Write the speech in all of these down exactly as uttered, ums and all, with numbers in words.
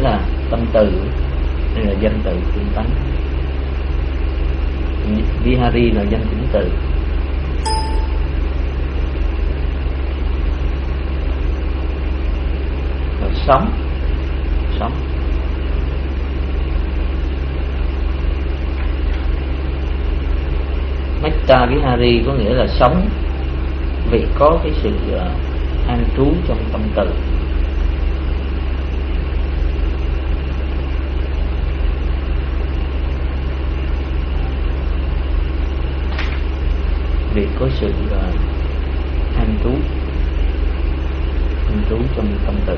là tâm từ hay là danh từ phương tánh. Vihari là danh tính từ. Rồi sống, sống. Metta Vihari có nghĩa là sống vì có cái sự uh, an trú trong tâm từ. Vì có sự uh, an trú an trú trong tâm từ.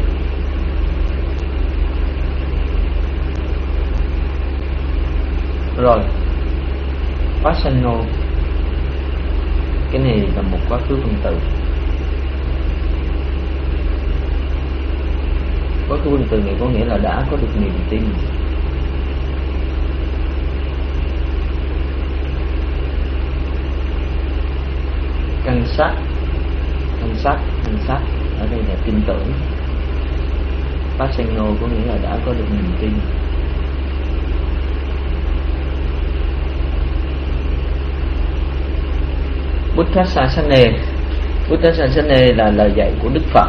Rồi Pasano, cái này là một quá khứ phân từ. Quá khứ phân từ này có nghĩa là đã có được niềm tin. Căn sát, căn sát, căn sát ở đây là tin tưởng. Pasano có nghĩa là đã có được niềm tin. Buddha Sasane, Buddha Sasane là lời dạy của Đức Phật.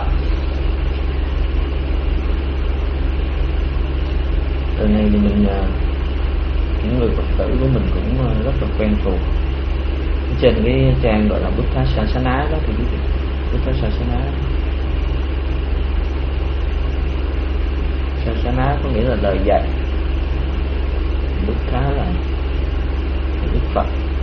Từ này thì mình, những người Phật tử của mình cũng rất là quen thuộc. Trên cái trang gọi là Buddha Sasana đó thì quý vị, Buddha Sasana. Sasana có nghĩa là lời dạy. Buddha là Đức Phật.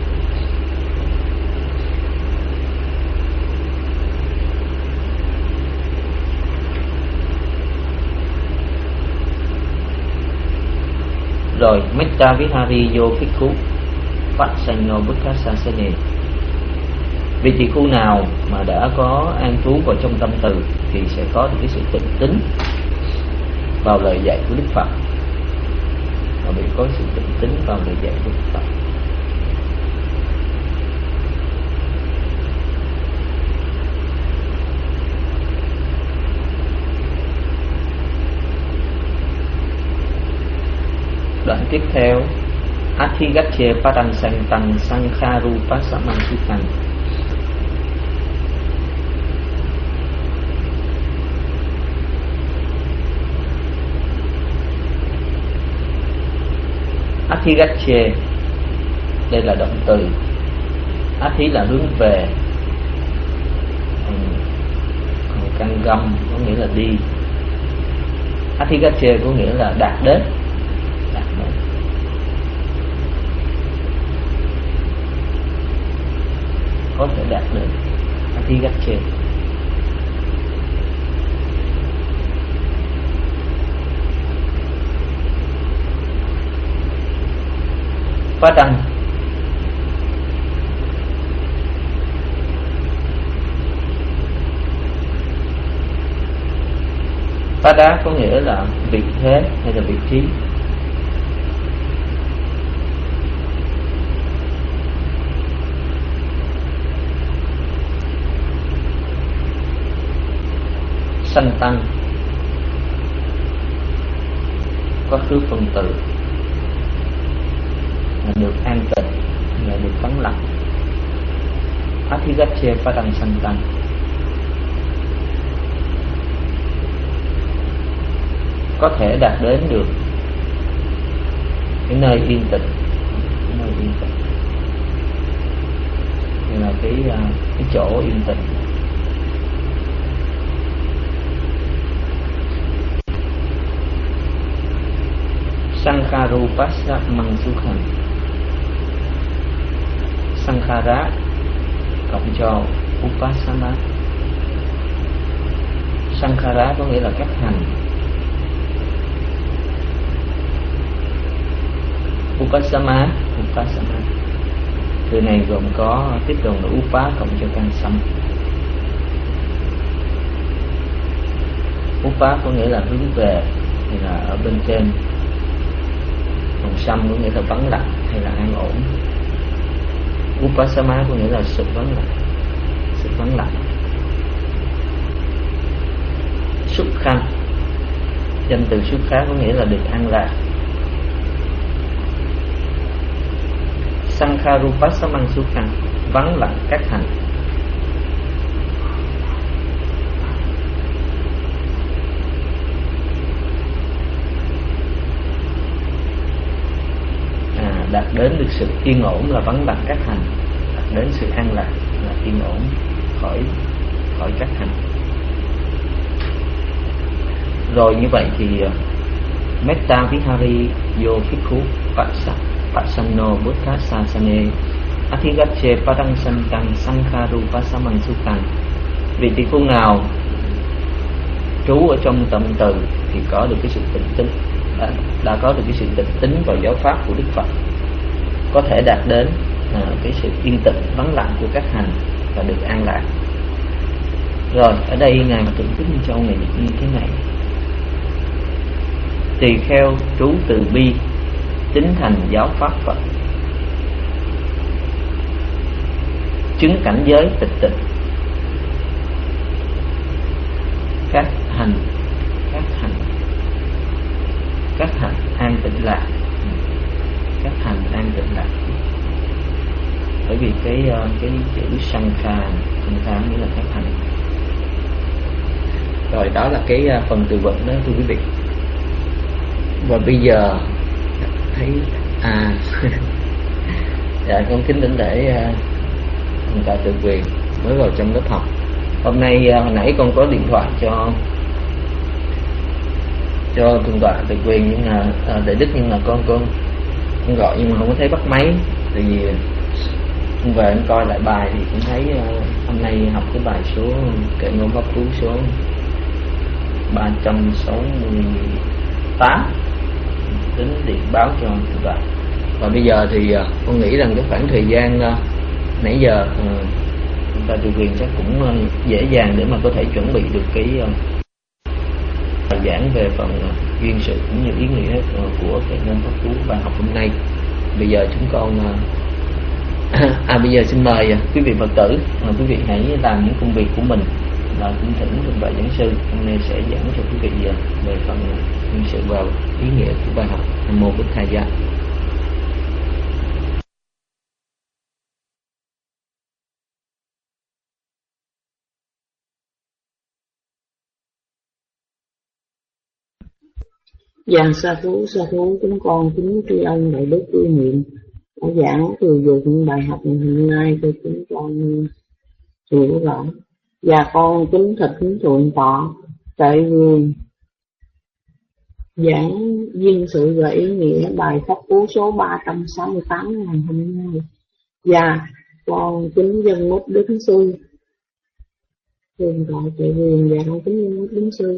Rồi Metta Vihari Yo Bhikkhu Pasano Buddha Sasane. Vì tỳ khu nào mà đã có an trú vào trong tâm từ thì sẽ có được cái sự tự tín vào lời dạy của Đức Phật. Và vì có sự tự tín vào lời dạy của Đức Phật, đoạn tiếp theo Athigache Padang Santang Sankharupa Samansukhan. Athigache đây là động từ. Athi là hướng về, còn căn găm có nghĩa là đi. Athigache có nghĩa là đạt đến. Có thể đạt được Athigache. Padang Pada có nghĩa là vị thế hay là vị trí. Sanh tăng quá khứ phân từ là được an tịnh, là được vắng lặng. Athigache Padang sanh tăng. Có thể đạt đến được cái nơi yên tĩnh, cái nơi yên tĩnh, đây là cái cái chỗ yên tĩnh. Sankharupassa Mansukhan. Sankhara cộng cho Upasana. Sankhara có nghĩa là các hành. Upasama, Upasana từ này gồm có tiếp tục là Upa cộng cho căn sâm. Upa có nghĩa là hướng về hay là ở bên trên, còn sâm có nghĩa là vắng lặng hay là an ổn. Upasama có nghĩa là sự vắng lặng, sự vắng lặng. Xuất khăn, Danh từ xuất khá có nghĩa là được an lạc. Sankharupasamang Sukhang, vắng lặng các hành. À, đạt đến được sự yên ổn là vắng lặng các hành, đạt đến sự an lạc là yên ổn khỏi khỏi các hành. Rồi như vậy thì Metta Vihari Yo Phikhu Pasanno Buddha Sasane Athigache Padang Santang Sankharupasamang Sukhang. Vị tỷ phú nào trú ở trong tâm từ thì có được cái sự tịnh tính, đã, đã có được cái sự tịnh tính vào giáo pháp của Đức Phật, có thể đạt đến à, cái sự yên tĩnh vắng lặng của các hành và được an lạc. Rồi ở đây ngài Thượng Thích Minh Châu này như thế này: tỳ kheo trú từ bi, tín thành giáo pháp Phật, chứng cảnh giới tịch tịnh, các hành các hành các hành an tịnh lạc, các hành an tịnh lạc. Bởi vì cái cái chữ Sankha Sankha nghĩa là các hành. Rồi đó là cái phần từ vựng đó thưa quý vị. Và bây giờ thấy à dạ con kính đảnh lễ thượng tọa Từ Quyền mới vào trong lớp học. Hôm nay hồi nãy con có điện thoại cho cho thượng tọa Từ Quyền nhưng mà à, Đại Đức, nhưng mà con con con gọi nhưng mà không có thấy bắt máy. Tại vì con về anh coi lại bài thì cũng thấy uh, hôm nay học cái bài số kệ ngôn pháp cú số ba trăm sáu mươi tám, tính điện báo cho thượng tọa. Và bây giờ thì uh, con nghĩ rằng cái khoảng thời gian uh, nãy giờ uh, thượng tọa Từ Quyền chắc cũng uh, dễ dàng để mà có thể chuẩn bị được cái uh, bài giảng về phần uh, duyên sự cũng như ý nghĩa uh, của cái ngôn pháp cú bài học hôm nay. Bây giờ chúng con uh, à bây giờ xin mời uh, quý vị Phật tử, uh, quý vị hãy làm những công việc của mình. Là cũng thỉnh thượng tọa giảng sư hôm nay sẽ giảng cho quý vị uh, về phần duyên uh, sự vào ý nghĩa của bài học Nam Mô Bích Tha Gia. Dạ sa thú sa thú chúng con kính tri ân Đại Đức Tư Nhiệm đã giảng từ dược những bài học hôm nay cho chúng con hiểu rõ. Và con kính thỉnh thượng tọa Tại Vương giảng duyên sự và ý nghĩa bài pháp cú số ba trăm sáu mươi tám ngày hôm nay. Và con kính dân mốt đứng sư thượng tọa Tại Vương và con kính dân mốt đứng sư.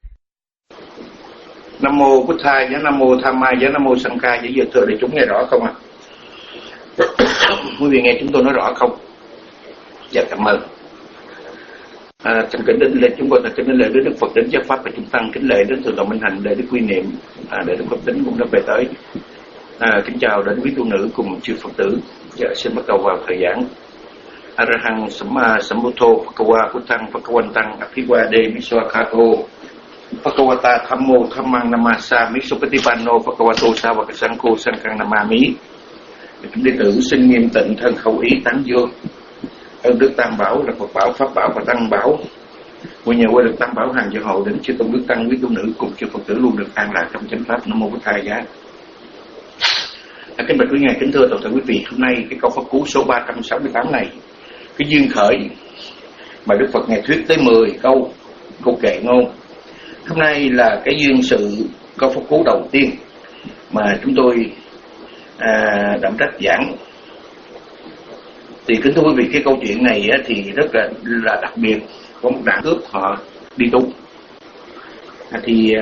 Nam mô Bụt Tha giá, Nam mô Tham Ma giá, Nam mô Sankha giá. Giờ thưa đại chúng nghe rõ không ạ? À? Quý vị nghe chúng tôi nói rõ không? Dạ cảm ơn. À, kính đến lễ chúng con là kính đến lễ đến Đức Phật, đến giáo pháp và chúng tăng, kính lễ đến thượng tọa Minh Hạnh, để Đức Quy Niệm, à, để Đức Pháp Tính cũng đã về tới. À, kính chào đến quý tu nữ cùng chư Phật tử. Dạ, xin bắt đầu vào thời giảng. Arahang Samma Sambuddho Phakawa Puttang Phakawantang Aphiwa De Miswakhato Phakawata Thammo Thammang Namasa Misupatipanno Phakawato Savakasankho Sankang Namami. Chúng đệ tử xin nghiêm tịnh thân khẩu ý tán dương ơn Đức Tam Bảo là Phật Bảo, Pháp Bảo và Tăng Bảo. Nguyện nhờ qua được Tam Bảo hàng gia hộ đến chư tôn đức tăng, quý tu nữ cùng chư Phật tử luôn được an lạc trong chánh pháp. Nam mô Bích Tha Giá. À, kính bạch quý ngài, kính thưa toàn thể quý vị, hôm nay cái câu pháp cú số ba trăm sáu mươi tám này, cái duyên khởi mà Đức Phật ngài thuyết tới mười câu câu kệ ngôn. Hôm nay là cái duyên sự câu pháp cú đầu tiên mà chúng tôi à, đảm trách giảng. Thì kính thưa quý vị, cái câu chuyện này á, thì rất là, là đặc biệt. Có một đàn cướp họ đi tu à, thì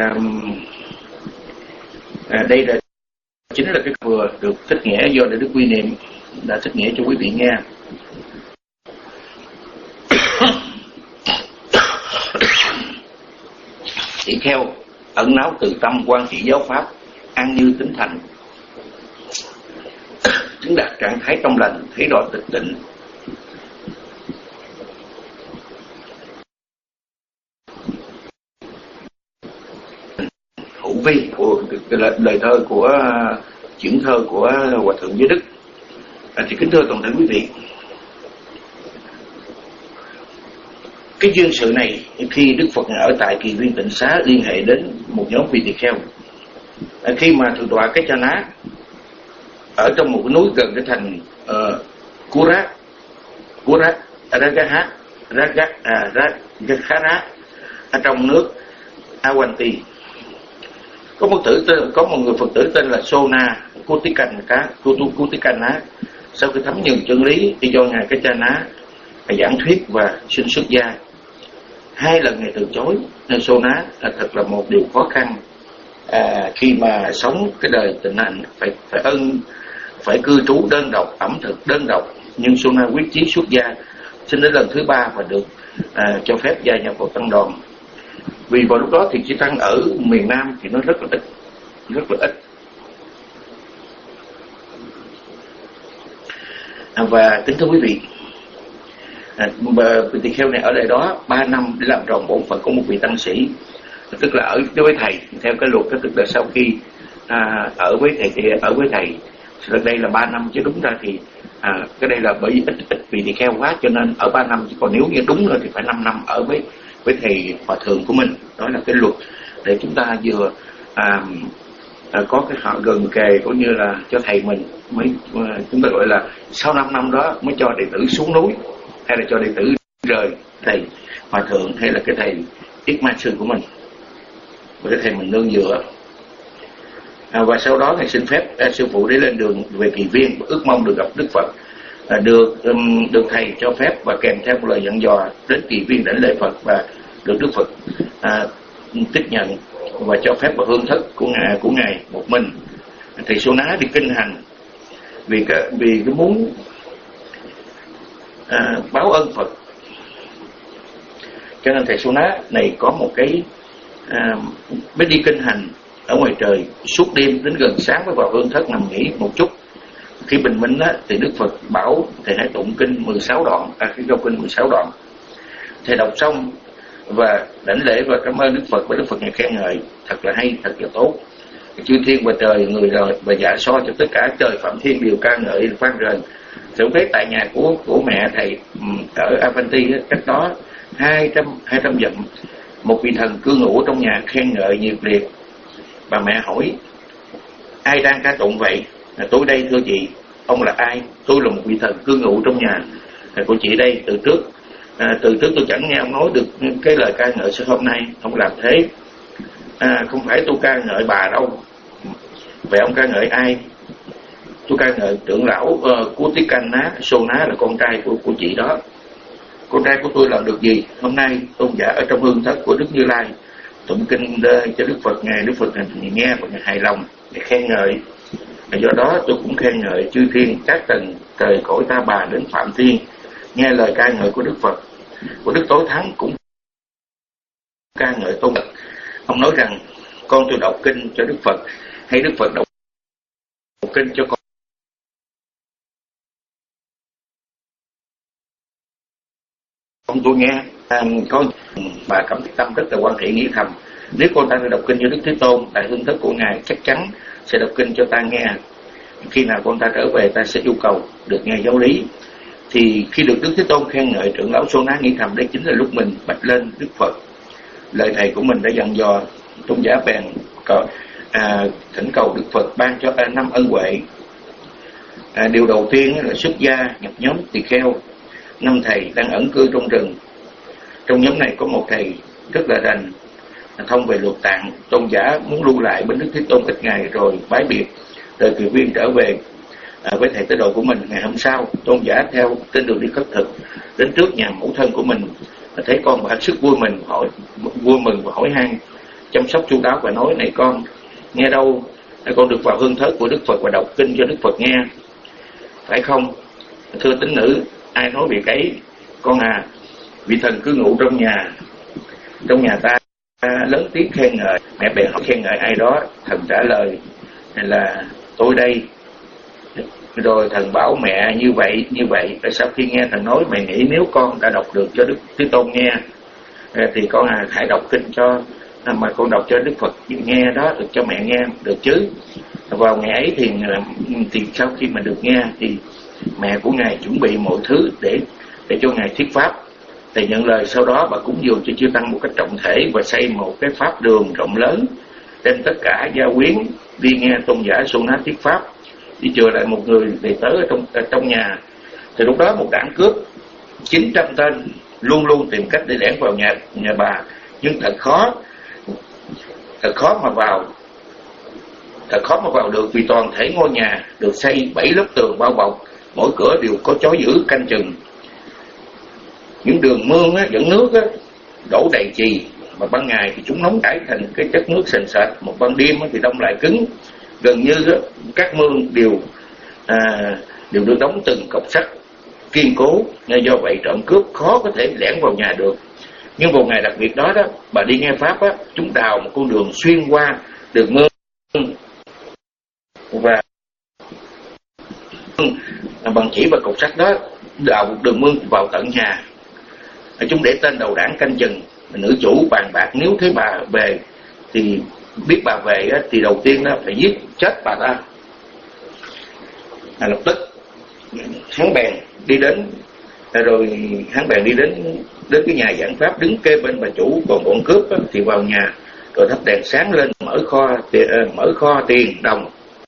à, đây là chính là cái vừa được thích nghĩa do Đại Đức Quy Niệm đã thích nghĩa cho quý vị nghe. Tỷ kheo ẩn náu từ tâm, quan trị giáo pháp, an như tính thành, chứng đạt trạng thái trong lành, thấy rõ tịch tịnh. của lời, lời thơ của chuyển thơ của Hòa thượng Giới Đức. À, thì kính thưa toàn thể quý vị, cái duyên sự này khi Đức Phật ở tại Kỳ Viên Tịnh Xá liên hệ đến một nhóm vị tỳ kheo. À, khi mà thượng tọa Cái Cha Ná ở trong một cái núi gần cái thành uh, Kurat Kurat Ragaha Ragat à Ragakhara ở trong nước Awanti, có một tử tên, có một người Phật tử tên là Sona Kutikana Kutikana. Sau khi thấm nhuần chân lý thì do ngài Cái Cha Ná giảng thuyết và xin xuất gia, hai lần ngài từ chối, nên Sona là thật là một điều khó khăn à, khi mà sống cái đời tịnh hạnh, phải phải ân phải cư trú đơn độc, ẩm thực đơn độc. Nhưng Sona quyết chí xuất gia, xin đến lần thứ ba và được à, cho phép gia nhập vào tăng đoàn. Vì vào lúc đó thì chư tăng ở miền Nam thì nó rất là ít, rất là ít. À, và kính thưa quý vị, à, vị tỳ kheo này ở đây đó ba năm để làm tròn bổn phận của một vị tăng sĩ, tức là ở với thầy theo cái luật, tức là sau khi à, ở với thầy thì ở với thầy. Lần đây là ba năm chứ đúng ra thì à, cái đây là bởi vì ít ít vị tỳ kheo quá cho nên ở ba năm, chứ còn nếu như đúng rồi thì phải năm năm ở với với thầy hòa thượng của mình. Đó là cái luật để chúng ta vừa à, à, có cái họ gần kề, cũng như là cho thầy mình mới à, chúng ta gọi là sau năm năm đó mới cho đệ tử xuống núi, hay là cho đệ tử rời thầy hòa thượng hay là cái thầy Yết Ma Sư của mình, và cái thầy mình nương dựa. À, và sau đó thầy xin phép à, sư phụ để lên đường về Kỳ Viên, ước mong được gặp Đức Phật. À, được um, được thầy cho phép và kèm theo một lời dặn dò đến Kỳ Viên đảnh lễ Phật, và được Đức Phật à, tiếp nhận và cho phép vào hương thất của ngài của ngài một mình. Thầy Sona đi kinh hành vì cái vì cái muốn à, báo ơn Phật, cho nên thầy Sona này có một cái à, mới đi kinh hành ở ngoài trời suốt đêm đến gần sáng mới vào hương thất nằm nghỉ một chút. Khi bình minh á, thì Đức Phật bảo thầy hãy tụng kinh mười sáu đoạn, à, khi đọc kinh mười sáu đoạn. Thầy đọc xong và đảnh lễ và cảm ơn Đức Phật, và Đức Phật ngài khen ngợi thật là hay, thật là tốt. Chư thiên và trời người đời và dạ so cho tất cả trời phạm thiên đều ca ngợi vang rền. Thầy thấy tại nhà của của mẹ thầy ở Avanti cách đó hai trăm hai trăm dặm, một vị thần cư ngụ trong nhà khen ngợi nhiệt liệt. Bà mẹ hỏi: ai đang ca tụng vậy? À, tôi đây thưa chị. Ông là ai? Tôi là một vị thần cư ngụ trong nhà à, của chị đây. Từ trước à, từ trước tôi chẳng nghe ông nói được cái lời ca ngợi sao hôm nay ông làm thế? À, không phải tôi ca ngợi bà đâu. Vậy ông ca ngợi ai? Tôi ca ngợi trưởng lão uh, Kutikana Sona, là con trai của của chị đó. Con trai của tôi làm được gì? Hôm nay tôn giả ở trong hương thất của Đức Như Lai tụng kinh cho Đức Phật, ngài Đức Phật ngài nghe và ngài hài lòng, ngài khen ngợi. Do đó tôi cũng khen ngợi chư thiên các tầng trời cõi Ta Bà đến Phạm Thiên nghe lời ca ngợi của Đức Phật. Của Đức Tối Thắng cũng ca ngợi tôn Phật. Ông nói rằng con tôi đọc kinh cho Đức Phật, hay Đức Phật đọc kinh cho con. Con tôi nghe à, con bà cảm thấy tâm rất là quan hệ nghĩa thầm. Nếu con ta đọc kinh cho Đức Thế Tôn tại hương thất của ngài, chắc chắn sẽ đọc kinh cho ta nghe. Khi nào con ta trở về, ta sẽ yêu cầu được nghe giáo lý. Thì khi được Đức Thế Tôn khen ngợi, trưởng lão Sona nghĩ thầm đây chính là lúc mình bạch lên Đức Phật. Lời thầy của mình đã dặn dò, tôn giả bèn cầu, à, thỉnh cầu Đức Phật ban cho năm ân huệ. À, điều đầu tiên là xuất gia nhập nhóm tỳ kheo. Năm thầy đang ẩn cư trong rừng. Trong nhóm này có một thầy rất là rành thông về luật tạng. Tôn giả muốn lưu lại bên Đức Thế Tôn ít ngày rồi bái biệt rời Kỳ Viên trở về à, với thầy tế độ của mình. Ngày hôm sau, tôn giả theo trên đường đi khất thực đến trước nhà mẫu thân của mình, thấy con và hết sức vui mình hỏi vui mừng và hỏi han chăm sóc chu đáo, và nói: này con, nghe đâu con được vào hương thất của Đức Phật và đọc kinh cho Đức Phật nghe, phải không? Thưa tín nữ, ai nói việc ấy? Con à, vị thần cứ ngụ trong nhà trong nhà ta lớn tiếng khen ngợi. Mẹ bèn hỏi khen ngợi ai đó. Thần trả lời là tôi đây. Rồi thần bảo mẹ như vậy như vậy. Và sau khi nghe thần nói, mẹ nghĩ nếu con đã đọc được cho Đức Thế Tôn nghe thì con à, hãy đọc kinh cho à, mà con đọc cho Đức Phật nghe đó, được cho mẹ nghe được chứ. Vào ngày ấy thì thì sau khi mà được nghe thì mẹ của ngài chuẩn bị mọi thứ để để cho ngài thuyết pháp. Thầy nhận lời sau đó bà cúng dường cho chư tăng một cách trọng thể và xây một cái pháp đường rộng lớn, đem tất cả gia quyến đi nghe tôn giả Sô Ná thuyết pháp, đi chừa lại một người đệ tử ở trong ở trong nhà. Thì lúc đó một đảng cướp chín trăm tên luôn luôn tìm cách để lẻn vào nhà nhà bà, nhưng thật khó, thật khó mà vào, thật khó mà vào được, vì toàn thể ngôi nhà được xây bảy lớp tường bao bọc, mỗi cửa đều có chó giữ canh chừng. Những đường mương á, dẫn nước á, đổ đầy chì, mà ban ngày thì chúng nóng chảy thành cái chất nước sền sệt, một ban đêm á, thì đông lại cứng. Gần như á, các mương đều à, đều được đóng từng cọc sắt kiên cố, nên do vậy trộm cướp khó có thể lẻn vào nhà được. Nhưng vào ngày đặc biệt đó đó, bà đi nghe pháp á, chúng đào một con đường xuyên qua đường mương và bằng chỉ và cục sắt đó đào một đường mương vào tận nhà. Chúng để tên đầu đảng canh chừng. Nữ chủ bàn bạc nếu thấy bà về thì biết bà về á, thì đầu tiên đó phải giết chết bà ta. À, lập tức hắn bèn đi đến, rồi hắn bèn đi đến đến cái nhà giảng pháp đứng kê bên bà chủ. Còn bọn cướp á, thì vào nhà rồi thắp đèn sáng lên mở kho tiền, mở kho tiền đồng.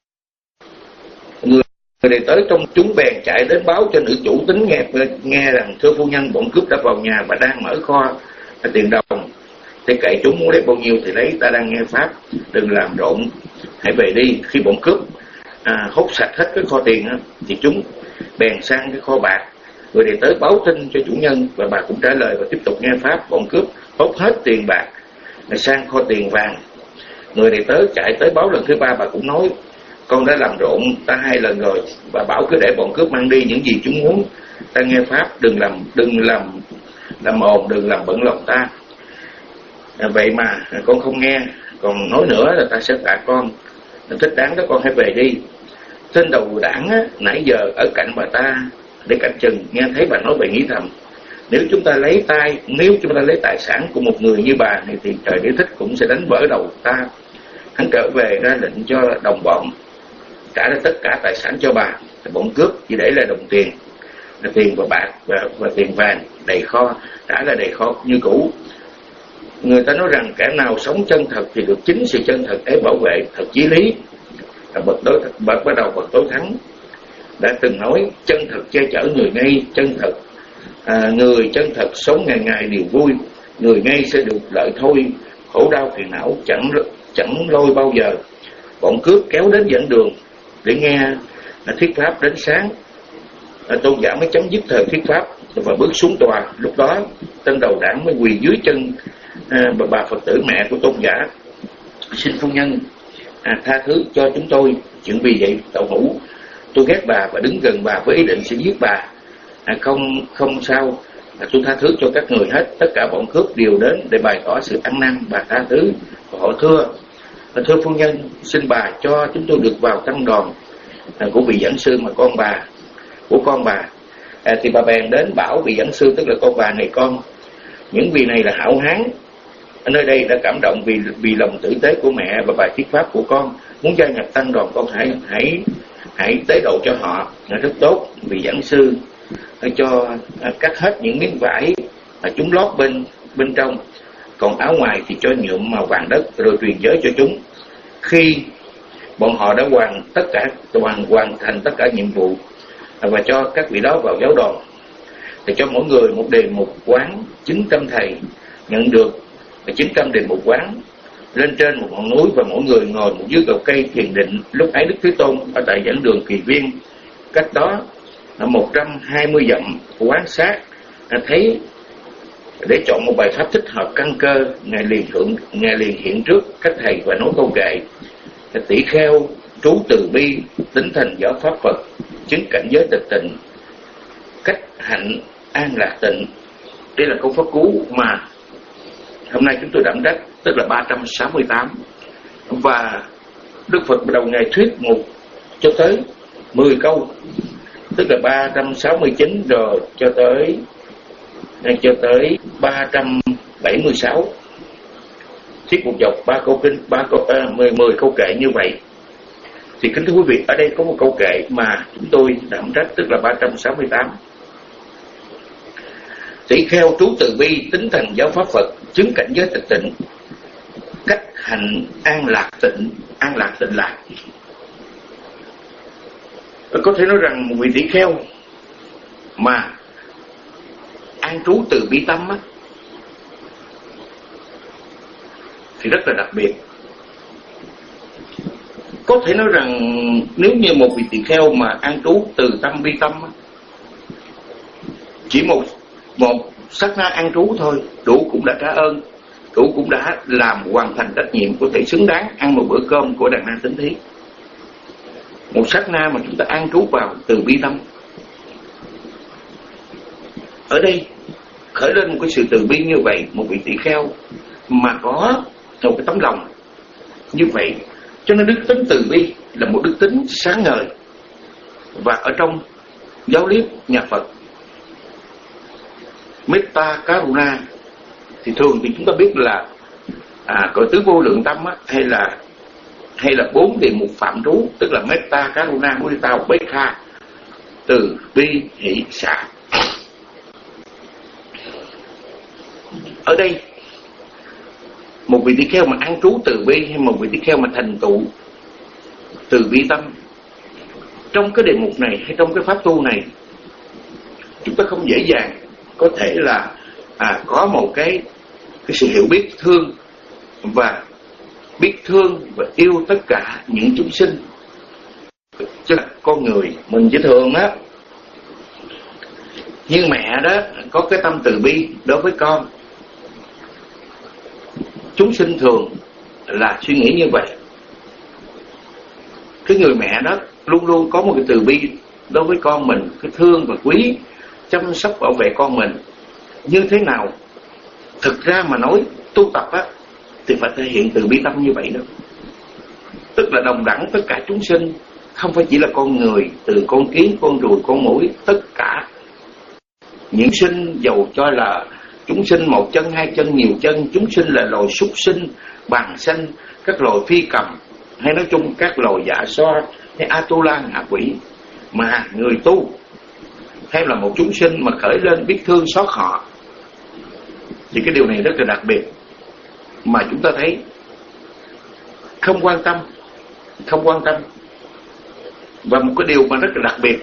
Người đệ tới trong chúng bèn chạy đến báo cho nữ chủ tính nghe nghe rằng thưa phu nhân, bọn cướp đã vào nhà và đang mở kho tiền đồng. Thế kệ chúng muốn lấy bao nhiêu thì lấy, ta đang nghe pháp, đừng làm rộn, hãy về đi. Khi bọn cướp à, hút sạch hết cái kho tiền đó, thì chúng bèn sang cái kho bạc. Người đệ tới báo tin cho chủ nhân và bà cũng trả lời và tiếp tục nghe pháp. Bọn cướp hút hết tiền bạc sang kho tiền vàng. Người đệ tới chạy tới báo lần thứ ba, bà cũng nói con đã làm rộn ta hai lần rồi, và bảo cứ để bọn cướp mang đi những gì chúng muốn. Ta nghe pháp, đừng làm đừng làm làm ồn, đừng làm bận lòng ta. À, vậy mà con không nghe, còn nói nữa là ta sẽ tạ con. Thích đáng đó, con hãy về đi. Tên đầu đảng á, nãy giờ ở cạnh bà ta để cạnh chừng, nghe thấy bà nói vậy nghĩ thầm, nếu chúng ta lấy tay nếu chúng ta lấy tài sản của một người như bà này thì trời đế thích cũng sẽ đánh vỡ đầu ta. Hắn trở về ra lệnh cho đồng bọn trả ra tất cả tài sản cho bà. Bọn cướp chỉ để là đồng tiền, là tiền và bạc và, và tiền vàng đầy kho, trả ra đầy kho như cũ. Người ta nói rằng kẻ nào sống chân thật thì được chính sự chân thật ấy bảo vệ. Thật chí lý là bậc đối bậc bắt đầu bậc tối thắng đã từng nói, chân thật che chở người ngây. Chân thật à, người chân thật sống ngày ngày đều vui, người ngây sẽ được lợi thôi. Khổ đau phiền não chẳng chẳng lôi bao giờ. Bọn cướp kéo đến dẫn đường để nghe thuyết pháp đến sáng. À, tôn giả mới chấm dứt thời thuyết pháp và bước xuống tòa. Lúc đó tên đầu đảng mới quỳ dưới chân à, bà, bà Phật tử mẹ của tôn giả, xin phu nhân à, tha thứ cho chúng tôi chuyện vì vậy tẩu hữu. Tôi ghét bà và đứng gần bà với ý định sẽ giết bà. À, không không sao, à, tôi tha thứ cho các người hết. Tất cả bọn cướp đều đến để bày tỏ sự ăn năn. Bà tha thứ và họ thưa à, thưa phu nhân, xin bà cho chúng tôi được vào tăng đoàn à, của vị giảng sư mà con bà của con bà. À, thì bà bèn đến bảo vị giảng sư, tức là con bà này, con những vị này là hảo hán ở nơi đây đã cảm động vì vì lòng tử tế của mẹ và bài thuyết pháp của con, muốn gia nhập tăng đoàn, con hãy hãy hãy tế độ cho họ. Là rất tốt. Vị giảng sư cho cắt hết những miếng vải mà chúng lót bên bên trong, còn áo ngoài thì cho nhuộm màu vàng đất, rồi truyền giới cho chúng. Khi bọn họ đã hoàn tất cả hoàn hoàn thành tất cả nhiệm vụ và cho các vị đó vào giáo đoàn, thì cho mỗi người một đền một quán chín trăm thầy nhận được chín trăm đền một quán lên trên một ngọn núi, và mỗi người ngồi một dưới gốc cây thiền định. Lúc ấy Đức Thế Tôn ở tại giảng đường Kỳ Viên, cách đó là một trăm hai mươi dặm, quan sát thấy để chọn một bài pháp thích hợp căn cơ. Ngài liền hiện ngài liền hiện trước các thầy và nói câu kệ: tỷ kheo trú từ bi, tính thành võ pháp Phật, chứng cảnh giới tịch tịnh, cách hạnh an lạc tịnh. Đây là câu pháp cú mà hôm nay chúng tôi đảm trách, tức là ba trăm sáu mươi tám. Và Đức Phật đầu ngày thuyết một cho tới mười câu, tức là ba trăm sáu mươi chín rồi cho tới cho tới ba trăm bảy mươi sáu. Thiết một dọc ba câu kinh, ba câu à, mười, mười câu kệ như vậy. Thì kính thưa quý vị, ở đây có một câu kệ mà chúng tôi đảm trách, tức là ba trăm sáu mươi tám. Tỷ kheo trú từ bi, tính thành giáo pháp Phật, chứng cảnh giới tịch tịnh, cách hành an lạc tịnh, an lạc tịnh lạc. Có thể nói rằng một vị tỷ kheo mà an trú từ bi tâm á, thì rất là đặc biệt. Có thể nói rằng nếu như một vị tỷ kheo mà an trú từ tâm bi tâm á, chỉ một một sát na an trú thôi, đủ cũng đã trả ơn, đủ cũng đã làm hoàn thành trách nhiệm, có thể xứng đáng ăn một bữa cơm của đàn na tính thí. Một sát na mà chúng ta an trú vào từ bi tâm, ở đây khởi lên một cái sự từ bi như vậy, một vị tỷ kheo mà có một cái tấm lòng như vậy, cho nên đức tính từ bi là một đức tính sáng ngời. Và ở trong giáo lý nhà Phật, Metta Karuna thì thường thì chúng ta biết là à, cõi tứ vô lượng tâm á, hay là hay là bốn địa mục phạm trú, tức là Metta Karuna Mudita Upekha, từ bi hỷ xả. Ở đây một vị tỷ kheo mà an trú từ bi, hay một vị tỷ kheo mà thành tựu từ bi tâm, trong cái đề mục này hay trong cái pháp tu này, chúng ta không dễ dàng có thể là à, có một cái cái sự hiểu biết thương và biết thương và yêu tất cả những chúng sinh. Chứ con người mình chỉ thường á, như mẹ đó có cái tâm từ bi đối với con, chúng sinh thường là suy nghĩ như vậy. Cái người mẹ đó luôn luôn có một cái từ bi đối với con mình, cái thương và quý, chăm sóc bảo vệ con mình. Như thế nào? Thực ra mà nói tu tập á, thì phải thể hiện từ bi tâm như vậy đó. Tức là đồng đẳng tất cả chúng sinh, không phải chỉ là con người, từ con kiến, con ruồi, con muỗi, tất cả những sinh, dầu cho là chúng sinh một chân, hai chân, nhiều chân, chúng sinh là loài súc sinh, bàng sanh, các loài phi cầm, hay nói chung các loài dạ xoa, hay Atula, ngạ quỷ, mà người tu hay là một chúng sinh mà khởi lên biết thương xót họ, thì cái điều này rất là đặc biệt mà chúng ta thấy không quan tâm, không quan tâm. Và một cái điều mà rất là đặc biệt,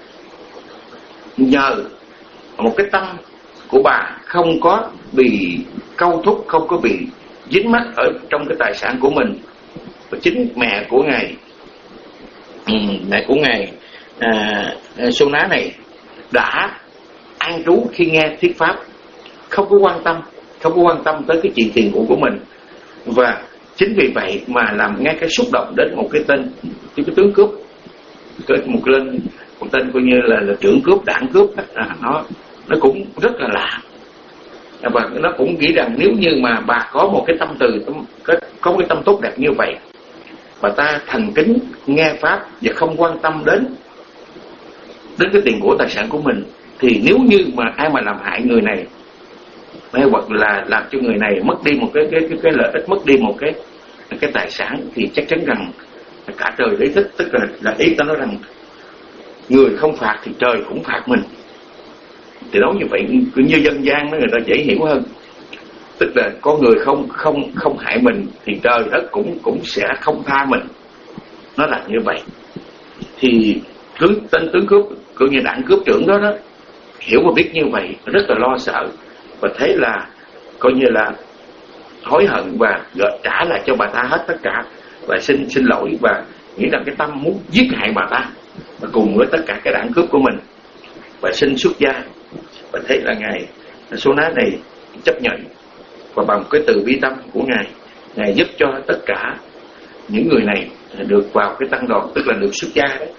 nhờ một cái tâm của bà không có bị câu thúc, không có bị dính mắc ở trong cái tài sản của mình. Và chính mẹ của ngài, mẹ của ngài à, Sô Ná này đã an trú khi nghe thuyết pháp, không có quan tâm, không có quan tâm tới cái chuyện tiền của của mình. Và chính vì vậy mà làm ngay cái xúc động đến một cái tên, cái tướng cướp, một lên một tên coi như là, là trưởng cướp, đảng cướp đó, à, nó nó cũng rất là lạ. Và nó cũng nghĩ rằng nếu như mà bà có một cái tâm từ, có, có một cái tâm tốt đẹp như vậy, và ta thành kính nghe pháp và không quan tâm đến đến cái tiền của tài sản của mình, thì nếu như mà ai mà làm hại người này, hay hoặc là làm cho người này mất đi một cái cái cái, cái lợi ích, mất đi một cái cái tài sản, thì chắc chắn rằng cả trời đấy thích. Tức là là ý ta nói rằng người không phạt thì trời cũng phạt mình. Thì nói như vậy cứ như dân gian đó, người ta dễ hiểu hơn. Tức là có người không không không hại mình thì trời đất cũng cũng sẽ không tha mình. Nó là như vậy. Thì cứ tên tướng cướp, cứ như đảng cướp trưởng đó đó, hiểu và biết như vậy, rất là lo sợ, và thấy là coi như là hối hận và gỡ trả lại cho bà ta hết tất cả, và xin xin lỗi, và nghĩ rằng cái tâm muốn giết hại bà ta, và cùng với tất cả cái đảng cướp của mình, và xin xuất gia. Và thấy là ngài Sô Ná này chấp nhận, và bằng cái từ bi tâm của ngài, ngài giúp cho tất cả những người này được vào cái tăng đoàn, tức là được xuất gia đấy.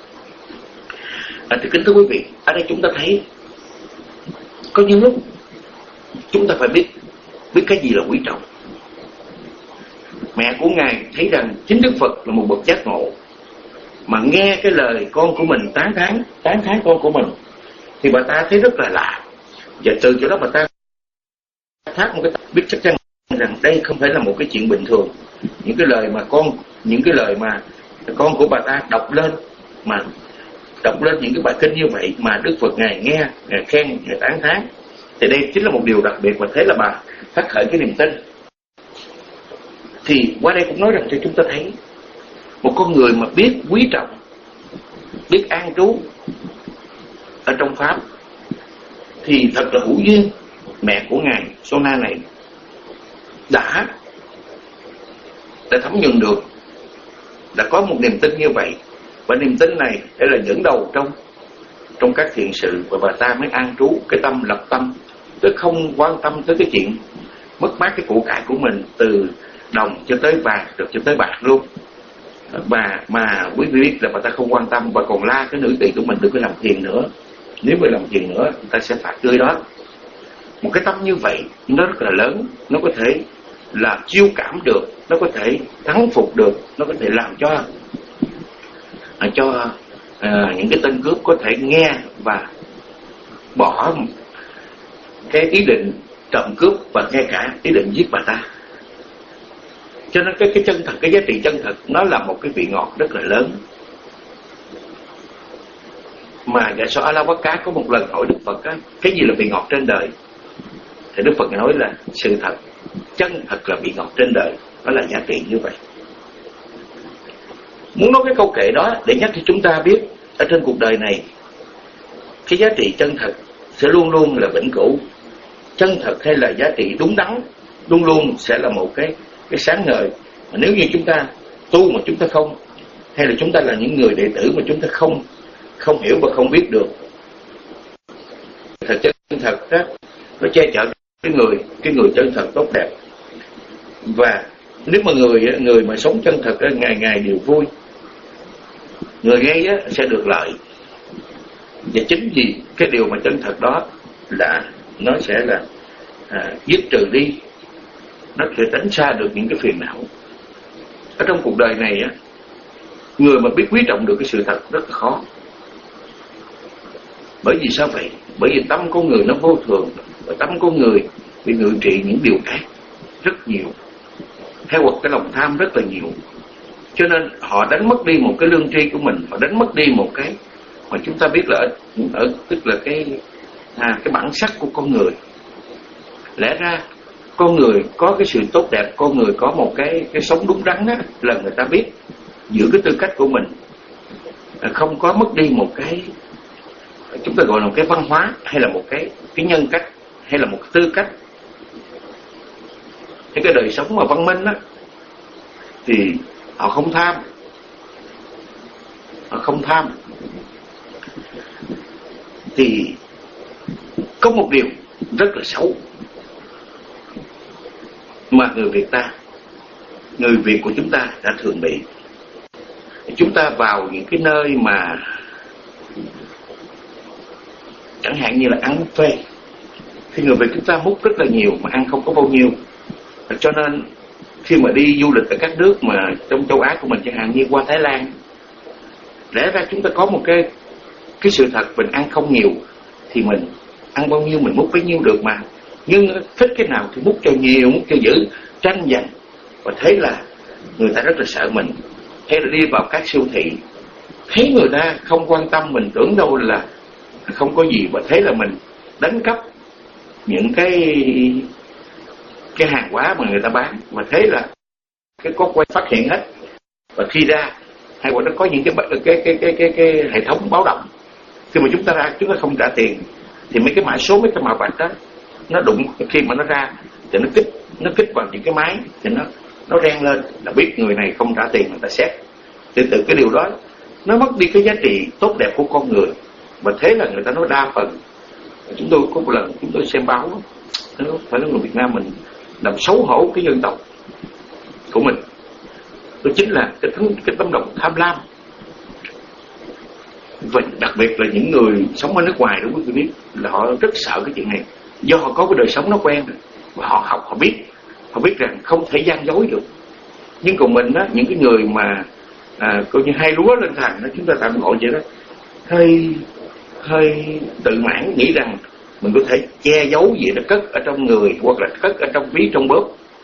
À, thì kính thưa quý vị, ở đây chúng ta thấy có những lúc chúng ta phải biết biết cái gì là quý trọng. Mẹ của ngài thấy rằng chính Đức Phật là một bậc giác ngộ, mà nghe cái lời con của mình tán thán tán thán con của mình, thì bà ta thấy rất là lạ, và từ chỗ đó bà ta thác một cái biết chắc chắn rằng đây không phải là một cái chuyện bình thường. Những cái lời mà con những cái lời mà con của bà ta đọc lên, mà đọc lên những cái bài kinh như vậy mà Đức Phật ngài nghe, ngài khen, ngài tán thán, thì đây chính là một điều đặc biệt, và thế là bà phát khởi cái niềm tin. Thì qua đây cũng nói rằng cho chúng ta thấy một con người mà biết quý trọng, biết an trú ở trong pháp thì thật là hữu duyên. Mẹ của ngài Sona này đã đã thấm nhuần được, đã có một niềm tin như vậy, và niềm tin này đây là dẫn đầu trong trong các thiện sự, và bà ta mới an trú cái tâm, lập tâm, tức không quan tâm tới cái chuyện mất mát cái của cải của mình, từ đồng cho tới vàng, được cho tới bạc luôn. Mà mà quý vị biết là bà ta không quan tâm, và còn la cái nữ tỳ của mình đừng có làm thiền nữa, nếu mà làm thiền nữa người ta sẽ phạt tươi đó. Một cái tâm như vậy nó rất là lớn, nó có thể là chiêu cảm được, nó có thể thắng phục được, nó có thể làm cho cho à, những cái tên cướp có thể nghe và bỏ cái ý định trộm cướp, và ngay cả ý định giết bà ta. Cho nên cái cái chân thật, cái giá trị chân thật nó là một cái vị ngọt rất là lớn. Mà Dạ So A La Vát Cá có một lần hỏi Đức Phật á, cái gì là vị ngọt trên đời? Thì Đức Phật nói là sự thật, chân thật là vị ngọt trên đời, đó là giá trị như vậy. Muốn nói cái câu kệ đó để nhắc cho chúng ta biết ở trên cuộc đời này, cái giá trị chân thật sẽ luôn luôn là vĩnh cửu. Chân thật hay là giá trị đúng đắn luôn luôn sẽ là một cái cái sáng ngời. Mà nếu như chúng ta tu mà chúng ta không, hay là chúng ta là những người đệ tử mà chúng ta không không hiểu và không biết được thật chân thật đó, nó che chở cái người cái người chân thật tốt đẹp. Và nếu mà người người mà sống chân thật ngày ngày đều vui, người nghe á, sẽ được lợi. Và chính vì cái điều mà chân thật đó là nó sẽ là à, dứt trừ đi, nó sẽ tránh xa được những cái phiền não. Ở trong cuộc đời này á, người mà biết quý trọng được cái sự thật rất là khó. Bởi vì sao vậy? Bởi vì tâm con người nó vô thường, và tâm con người bị ngự trị những điều ác rất nhiều, theo hoặc cái lòng tham rất là nhiều. Cho nên họ đánh mất đi một cái lương tri của mình, họ đánh mất đi một cái mà chúng ta biết là ở, ở tức là cái à, cái bản sắc của con người. Lẽ ra con người có cái sự tốt đẹp, con người có một cái cái sống đúng đắn á, là người ta biết giữ cái tư cách của mình, không có mất đi một cái chúng ta gọi là một cái văn hóa, hay là một cái cái nhân cách, hay là một cái tư cách. Thế cái đời sống mà văn minh á thì họ không tham, họ không tham. Thì có một điều rất là xấu mà người Việt ta, người Việt của chúng ta đã thường bị. Chúng ta vào những cái nơi mà chẳng hạn như là ăn buffet, thì người Việt chúng ta múc rất là nhiều mà ăn không có bao nhiêu. Cho nên khi mà đi du lịch ở các nước mà trong châu Á của mình, chẳng hạn như qua Thái Lan, lẽ ra chúng ta có một cái cái sự thật mình ăn không nhiều thì mình ăn bao nhiêu mình múc bấy nhiêu được mà. Nhưng thích cái nào thì múc cho nhiều, múc cho dữ, tranh giành. Và thế là người ta rất là sợ mình. Thế là đi vào các siêu thị, thấy người ta không quan tâm, mình tưởng đâu là không có gì, và thế là mình đánh cắp những cái cái hàng hóa mà người ta bán. Và thế là cái có quay phát hiện hết. Và khi ra, hay là nó có những cái cái cái cái cái, cái hệ thống báo động. Khi mà chúng ta ra, chúng ta không trả tiền thì mấy cái mã số, mấy cái mã vạch đó nó đụng, khi mà nó ra thì nó kích nó kích vào những cái máy thì nó nó reng lên là biết người này không trả tiền, người ta xét. Thì từ cái điều đó nó mất đi cái giá trị tốt đẹp của con người. Và thế là người ta nói đa phần. Chúng tôi có một lần chúng tôi xem báo, phải là người Việt Nam mình làm xấu hổ cái dân tộc của mình. Đó chính là cái tấm, cái tấm lòng tham lam. Và đặc biệt là những người sống ở nước ngoài, đúng không quý vị biết, là họ rất sợ cái chuyện này. Do họ có cái đời sống nó quen rồi, và họ học, họ biết, họ biết rằng không thể gian dối được. Nhưng còn mình á, những cái người mà à, coi như hai lúa lên thằng đó, chúng ta tạm gọi vậy đó, hơi hơi tự mãn, nghĩ rằng mình có thể che giấu gì đó cất ở trong người, hoặc là cất ở trong ví, trong bóp,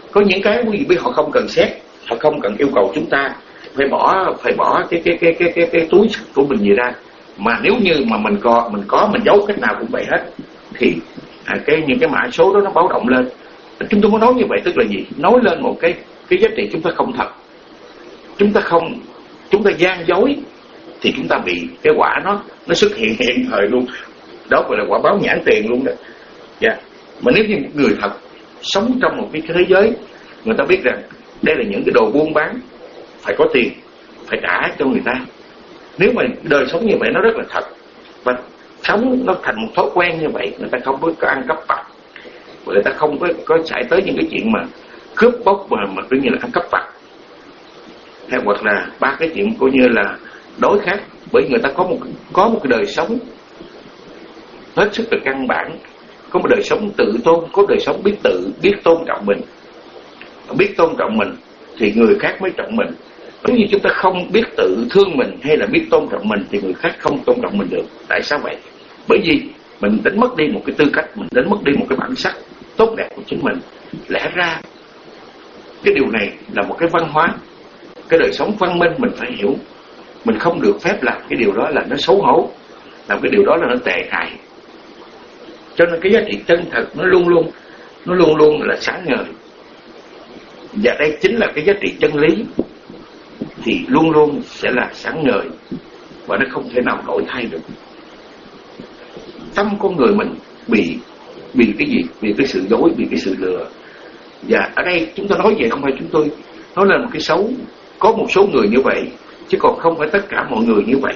Có những cái quý vị biết họ không cần xét, họ không cần yêu cầu chúng ta phải bỏ phải bỏ cái cái cái cái cái, cái túi của mình gì ra, mà nếu như mà mình có mình có mình giấu cách nào cũng vậy hết, thì à, cái những cái mã số đó nó báo động lên. Chúng tôi muốn nói như vậy tức là gì? Nói lên một cái cái giá trị chúng ta không thật, chúng ta không chúng ta gian dối, thì chúng ta bị cái quả nó nó xuất hiện hiện thời luôn. Đó gọi là quả báo nhãn tiền luôn đó. Yeah. Mà nếu như một người thật sống trong một cái thế giới người ta biết rằng đây là những cái đồ buôn bán, phải có tiền, phải trả cho người ta. Nếu mà đời sống như vậy nó rất là thật, và sống nó thành một thói quen như vậy, người ta không có ăn cắp vặt, người ta không có có xảy tới những cái chuyện mà cướp bóc mà mà coi như là ăn cắp vặt, hay hoặc là ba cái chuyện coi như là đối khác. Bởi người ta có một có một cái đời sống hết sức là căn bản, có một đời sống tự tôn, có đời sống biết tự biết tôn trọng mình. Biết tôn trọng mình thì người khác mới trọng mình. Nếu như chúng ta không biết tự thương mình hay là biết tôn trọng mình thì người khác không tôn trọng mình được. Tại sao vậy? Bởi vì mình đánh mất đi một cái tư cách, mình đánh mất đi một cái bản sắc tốt đẹp của chính mình. Lẽ ra cái điều này là một cái văn hóa, cái đời sống văn minh mình phải hiểu. Mình không được phép làm cái điều đó là nó xấu hổ, làm cái điều đó là nó tệ hại. Cho nên cái giá trị chân thật nó luôn luôn nó luôn luôn là sáng ngời. Và đây chính là cái giá trị chân lý, thì luôn luôn sẽ là sáng ngời và nó không thể nào đổi thay được. Tâm con người mình bị bị cái gì? Bị cái sự dối, bị cái sự lừa. Và ở đây chúng ta nói về không phải chúng tôi nói lên một cái xấu. Có một số người như vậy, chứ còn không phải tất cả mọi người như vậy.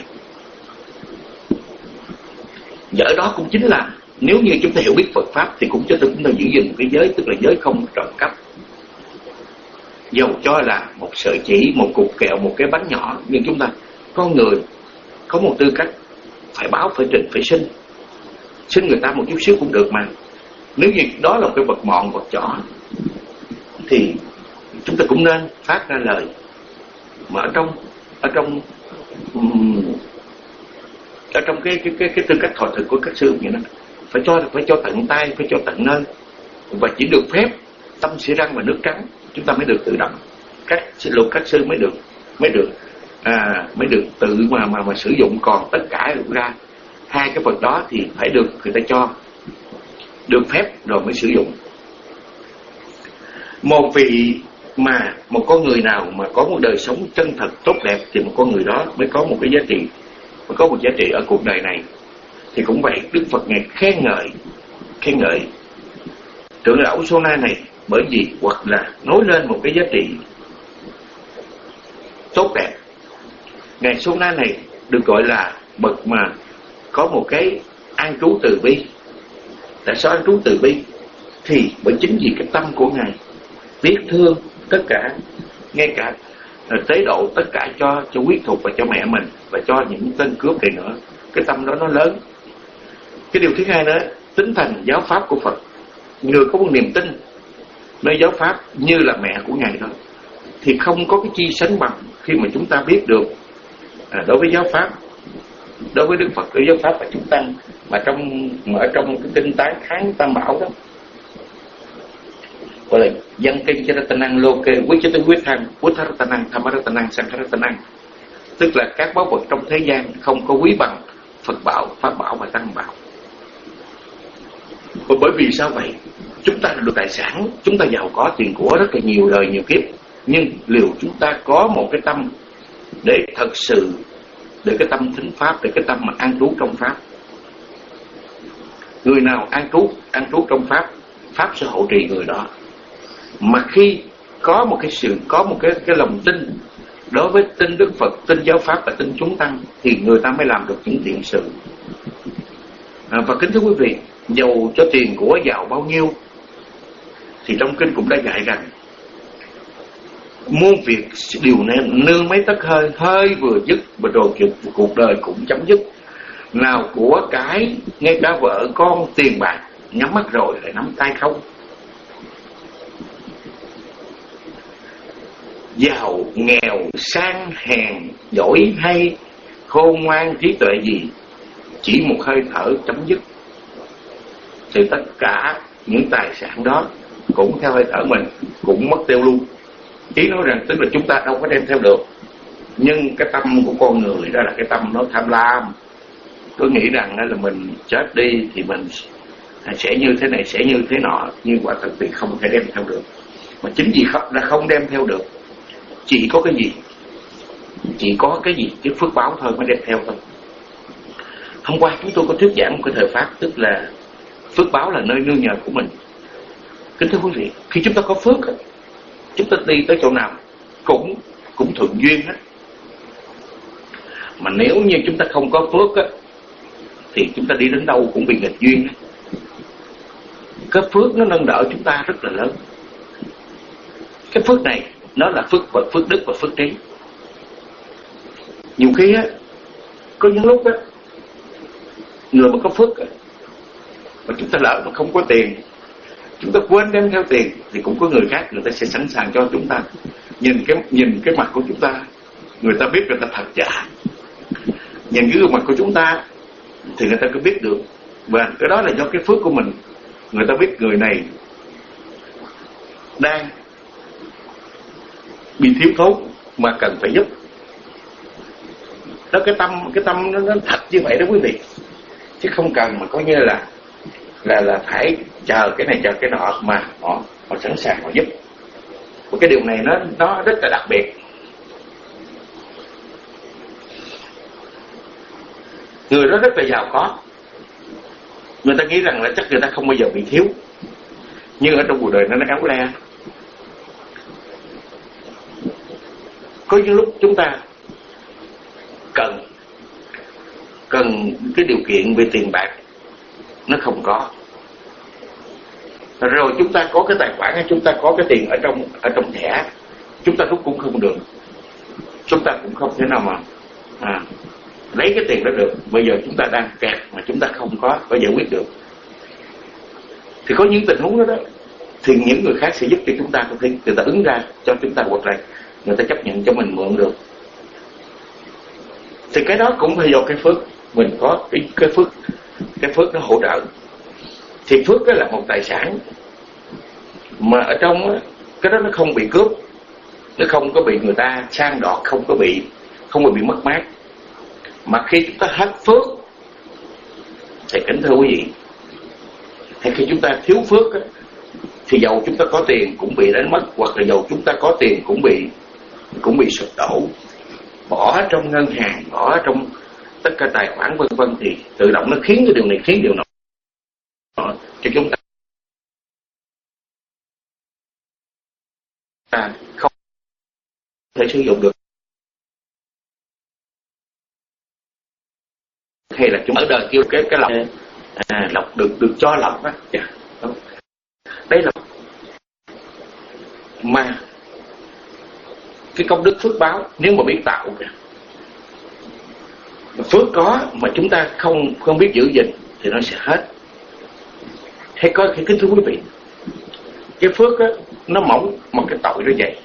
Và ở đó cũng chính là nếu như chúng ta hiểu biết Phật Pháp thì cũng cho chúng ta giữ gìn một cái giới, tức là giới không trộm cắp. Dầu cho là một sợi chỉ, một cục kẹo, một cái bánh nhỏ, nhưng chúng ta, con người có một tư cách phải báo, phải trình, phải xin. Xin người ta một chút xíu cũng được mà. Nếu như đó là một cái vật mọn, vật nhỏ, thì chúng ta cũng nên phát ra lời. Mà ở trong ở trong um, ở trong cái cái cái cái tư cách thọ thực của các sư vậy đó, phải cho phải cho tận tay, phải cho tận nơi, và chỉ được phép tâm xỉ răng và nước trắng, chúng ta mới được tự động. Các luật các sư mới được mới được à, mới được tự mà mà mà sử dụng. Còn tất cả ra hai cái vật đó thì phải được người ta cho được phép rồi mới sử dụng. Một vị mà một con người nào mà có một đời sống chân thật tốt đẹp thì một con người đó mới có một cái giá trị, mới có một giá trị ở cuộc đời này. Thì cũng vậy, Đức Phật ngài khen ngợi khen ngợi trưởng lão Sô Na này, bởi vì hoặc là nói lên một cái giá trị tốt đẹp. Ngài Sô Na này được gọi là bậc mà có một cái an trú từ bi. Tại sao an trú từ bi? Thì bởi chính vì cái tâm của ngài biết thương tất cả, ngay cả tế độ tất cả cho cho Quyết Thục và cho mẹ mình và cho những tên cướp này nữa. Cái tâm đó nó lớn. Cái điều thứ hai nữa, tính thành giáo pháp của Phật. Người có một niềm tin nơi giáo pháp như là mẹ của ngài đó, thì không có cái chi sánh bằng khi mà chúng ta biết được à, đối với giáo pháp, đối với Đức Phật, đối với giáo pháp và chúng tăng, mà trong mà ở trong cái kinh tán kháng tam bảo đó gọi là dân kinh cho ta năng lô kê quyết cho tới quyết thăng quyết thar ta năng tham ta năng sang ta năng, tức là các báu vật trong thế gian không có quý bằng Phật bảo, pháp bảo và tăng bảo. Và bởi vì sao vậy? Chúng ta được tài sản, chúng ta giàu có tiền của rất là nhiều đời nhiều kiếp, nhưng liệu chúng ta có một cái tâm để thật sự, để cái tâm thính pháp, để cái tâm mà an trú trong pháp. Người nào an trú an trú trong pháp, pháp sẽ hộ trì người đó. Mà khi có một cái sự có một cái cái lòng tin đối với tin Đức Phật, tin giáo pháp và tin chúng tăng, thì người ta mới làm được những thiện sự. À, và kính thưa quý vị, dầu cho tiền của giàu bao nhiêu thì trong kinh cũng đã dạy rằng muôn việc điều nên nương mấy tấc hơi, hơi vừa dứt và rồi cuộc đời cũng chấm dứt. Nào của cái, ngay cả vợ con tiền bạc, nhắm mắt rồi lại nắm tay không. Giàu nghèo sang hèn, giỏi hay, khôn ngoan trí tuệ gì, chỉ một hơi thở chấm dứt. Thì tất cả những tài sản đó cũng theo hơi thở mình, cũng mất tiêu luôn. Ý nói rằng tức là chúng ta đâu có đem theo được, nhưng cái tâm của con người đó là cái tâm nó tham lam. Tôi nghĩ rằng là mình chết đi thì mình sẽ như thế này, sẽ như thế nọ, nhưng quả thực thì không thể đem theo được. Mà chính vì không, là không đem theo được, chỉ có cái gì? Chỉ có cái gì? Cái phước báo thôi mới đem theo thôi. Hôm qua chúng tôi có thuyết giảng một cái thời pháp, tức là phước báo là nơi nương nhờ của mình. Kính thưa quý vị, khi chúng ta có phước, chúng ta đi tới chỗ nào cũng cũng thuận duyên hết. Mà nếu như chúng ta không có phước thì chúng ta đi đến đâu cũng bị nghịch duyên. Cái phước nó nâng đỡ chúng ta rất là lớn. Cái phước này nó là phước vật, phước đức và phước trí. Nhiều khi á, có những lúc á, người mà có phước á, mà chúng ta lỡ mà không có tiền, chúng ta quên đem theo tiền, thì cũng có người khác người ta sẽ sẵn sàng cho chúng ta. Nhìn cái nhìn cái mặt của chúng ta, người ta biết người ta thật giả. Nhìn cái gương mặt của chúng ta thì người ta cứ biết được. Và cái đó là do cái phước của mình. Người ta biết người này đang bị thiếu thốn mà cần phải giúp. Đó, cái tâm cái tâm nó, nó thật như vậy đó quý vị, chứ không cần mà coi như là là là phải chờ cái này chờ cái nọ, mà họ họ sẵn sàng họ giúp. Và cái điều này nó nó rất là đặc biệt. Người đó rất là giàu có, người ta nghĩ rằng là chắc người ta không bao giờ bị thiếu, nhưng ở trong cuộc đời nó nó éo le. Có những lúc chúng ta cần cần cái điều kiện về tiền bạc nó không có, rồi chúng ta có cái tài khoản, chúng ta có cái tiền ở trong ở trong thẻ, chúng ta rút cũng không được, chúng ta cũng không thể nào mà à, lấy cái tiền đó được. Bây giờ chúng ta đang kẹt mà chúng ta không có có giải quyết được, thì có những tình huống đó đó thì những người khác sẽ giúp cho chúng ta, có thể người ta ứng ra cho chúng ta, hoặc là người ta chấp nhận cho mình mượn được. Thì cái đó cũng phải do cái phước mình có, cái cái phước cái phước nó hỗ trợ. Thì phước đó là một tài sản mà ở trong đó, cái đó nó không bị cướp, nó không có bị người ta sang đoạt, không có bị không có bị mất mát. Mà khi chúng ta hết phước thì kính thưa quý vị, hay khi chúng ta thiếu phước á, thì dầu chúng ta có tiền cũng bị đánh mất, hoặc là dầu chúng ta có tiền cũng bị cũng bị sụp đổ, bỏ trong ngân hàng, bỏ trong tất cả tài khoản vân vân, thì tự động nó khiến cái điều này khiến điều nọ cho chúng ta không thể sử dụng được, hay là chúng ở đời kêu cái cái lọc à, lọc được được cho lọc á, dạ, đấy là mà cái công đức phước báo nếu mà biết tạo kìa. Phước có mà chúng ta không không biết giữ gìn thì nó sẽ hết. Hay có cái kính thưa quý vị, cái phước á nó mỏng mà cái tội nó dày.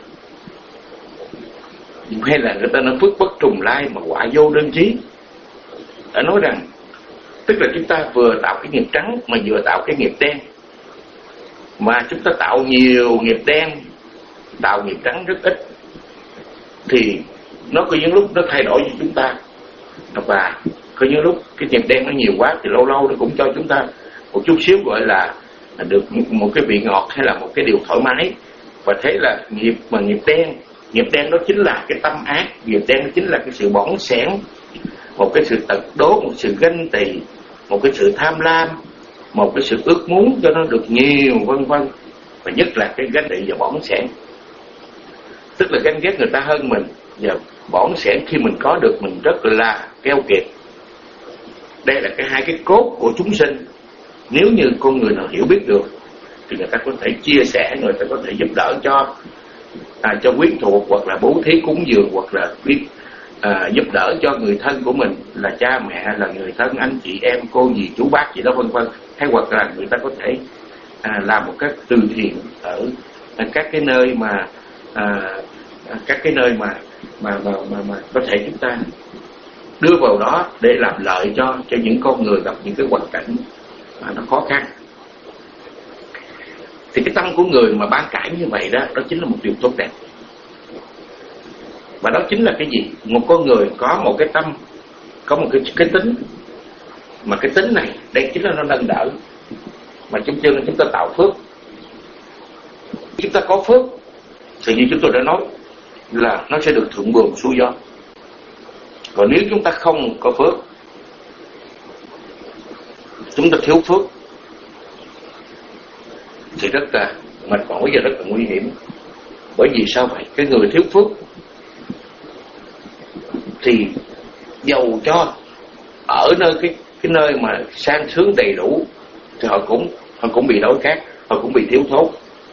Hay là người ta nói phước bất trùng lai mà quả vô đơn chí. Đã nói rằng tức là chúng ta vừa tạo cái nghiệp trắng mà vừa tạo cái nghiệp đen. Mà chúng ta tạo nhiều nghiệp đen, tạo nghiệp trắng rất ít, thì nó có những lúc nó thay đổi với chúng ta, và có những lúc cái nghiệp đen nó nhiều quá thì lâu lâu nó cũng cho chúng ta một chút xíu gọi là được một cái vị ngọt hay là một cái điều thoải mái. Và thế là nghiệp mà nghiệp đen, nghiệp đen đó chính là cái tâm ác, nghiệp đen đó chính là cái sự bỏng sẻn, một cái sự tật đố, một sự ganh tị, một cái sự tham lam, một cái sự ước muốn cho nó được nhiều vân vân. Và nhất là cái ganh tị và bỏng sẻn, tức là ganh ghét người ta hơn mình, và bỏng sẻn khi mình có được mình rất là keo kiệt. Đây là cái hai cái cốt của chúng sinh. Nếu như con người nào hiểu biết được thì người ta có thể chia sẻ, người ta có thể giúp đỡ cho à, cho quyến thuộc, hoặc là bố thí cúng dường, hoặc là biết à, giúp đỡ cho người thân của mình, là cha mẹ, là người thân, anh chị em, cô dì chú bác gì đó vân vân. Hay hoặc là người ta có thể à, làm một cách từ thiện ở à, các cái nơi mà à, các cái nơi mà mà mà mà, mà có thể chúng ta đưa vào đó để làm lợi cho cho những con người gặp những cái hoàn cảnh mà nó khó khăn. Thì cái tâm của người mà ban cãi như vậy đó, đó chính là một điều tốt đẹp. Và đó chính là cái gì? Một con người có một cái tâm, có một cái, cái tính, mà cái tính này đây chính là nó nâng đỡ. Mà chúng ta, chúng ta tạo phước. Chúng ta có phước thì như chúng tôi đã nói là nó sẽ được thuận buồm xuôi gió. Còn nếu chúng ta không có phước, chúng ta thiếu phước, thì rất là mệt mỏi và rất là nguy hiểm. Bởi vì sao vậy? Cái người thiếu phước thì dầu cho ở nơi cái cái nơi mà sang sướng đầy đủ thì họ cũng họ cũng bị đói khát, họ cũng bị thiếu thốn.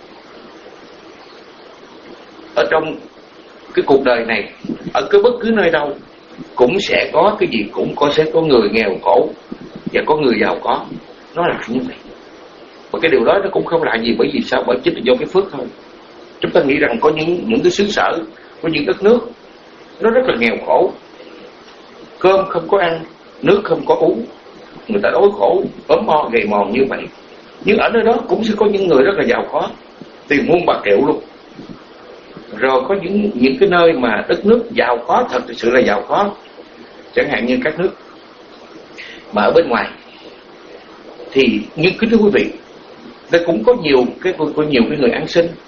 Ở trong cái cuộc đời này, ở cái bất cứ nơi đâu cũng sẽ có cái gì, cũng có sẽ có người nghèo khổ và có người giàu có. Nó là như vậy. Và cái điều đó nó cũng không lạ gì. Bởi vì sao? Bởi chính là do cái phước thôi. Chúng ta nghĩ rằng có những những cái xứ sở, có những đất nước nó rất là nghèo khổ, cơm không có ăn, nước không có uống, người ta đói khổ, ốm mo gầy mòn như vậy. Nhưng ở nơi đó cũng sẽ có những người rất là giàu có, tiền muôn bạc triệu luôn. Rồi có những những cái nơi mà đất nước giàu có, thật sự là giàu có, chẳng hạn như các nước mà ở bên ngoài. Thì như kính thưa quý vị, nó cũng có nhiều cái có nhiều cái người ăn xin,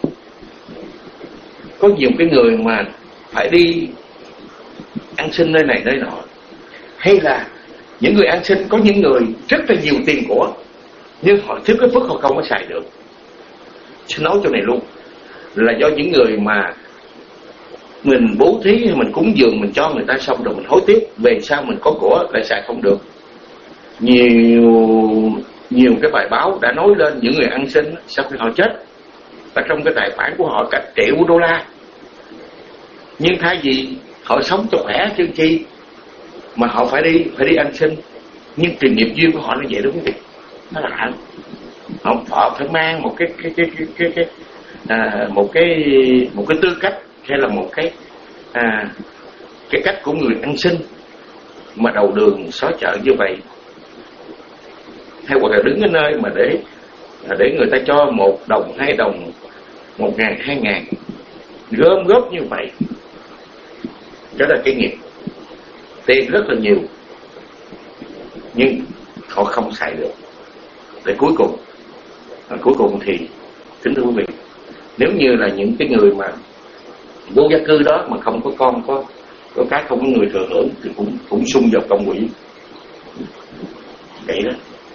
có nhiều cái người mà phải đi ăn xin nơi này nơi nọ. Hay là những người ăn xin, có những người rất là nhiều tiền của, nhưng họ thiếu cái phước, họ không có xài được. Xin nói chỗ này luôn, là do những người mà mình bố thí, mình cúng dường, mình cho người ta xong rồi mình hối tiếc, về sau mình có của lại xài không được. Nhiều nhiều cái bài báo đã nói lên những người ăn xin sau khi họ chết, và trong cái tài khoản của họ cả triệu đô la, nhưng thay vì họ sống cho khỏe chứ chi mà họ phải đi phải đi ăn xin. Nhưng tiền nghiệp duyên của họ nó vậy đúng không? Nó lạ. Họ, họ phải mang một cái cái cái cái, cái, cái à, một cái một cái tư cách, hay là một cái à, cái cách của người ăn xin mà đầu đường xó chợ như vậy, hay hoặc là đứng ở nơi mà để để người ta cho một đồng, hai đồng, một ngàn, hai ngàn, gom góp như vậy. Đó là cái nghiệp, tiền rất là nhiều, nhưng họ không xài được. Để cuối cùng, à, cuối cùng thì kính thưa quý vị, nếu như là những cái người mà vô gia cư đó mà không có con, có có cái không có người thừa hưởng, thì cũng cũng xung vào công quỹ vậy đó.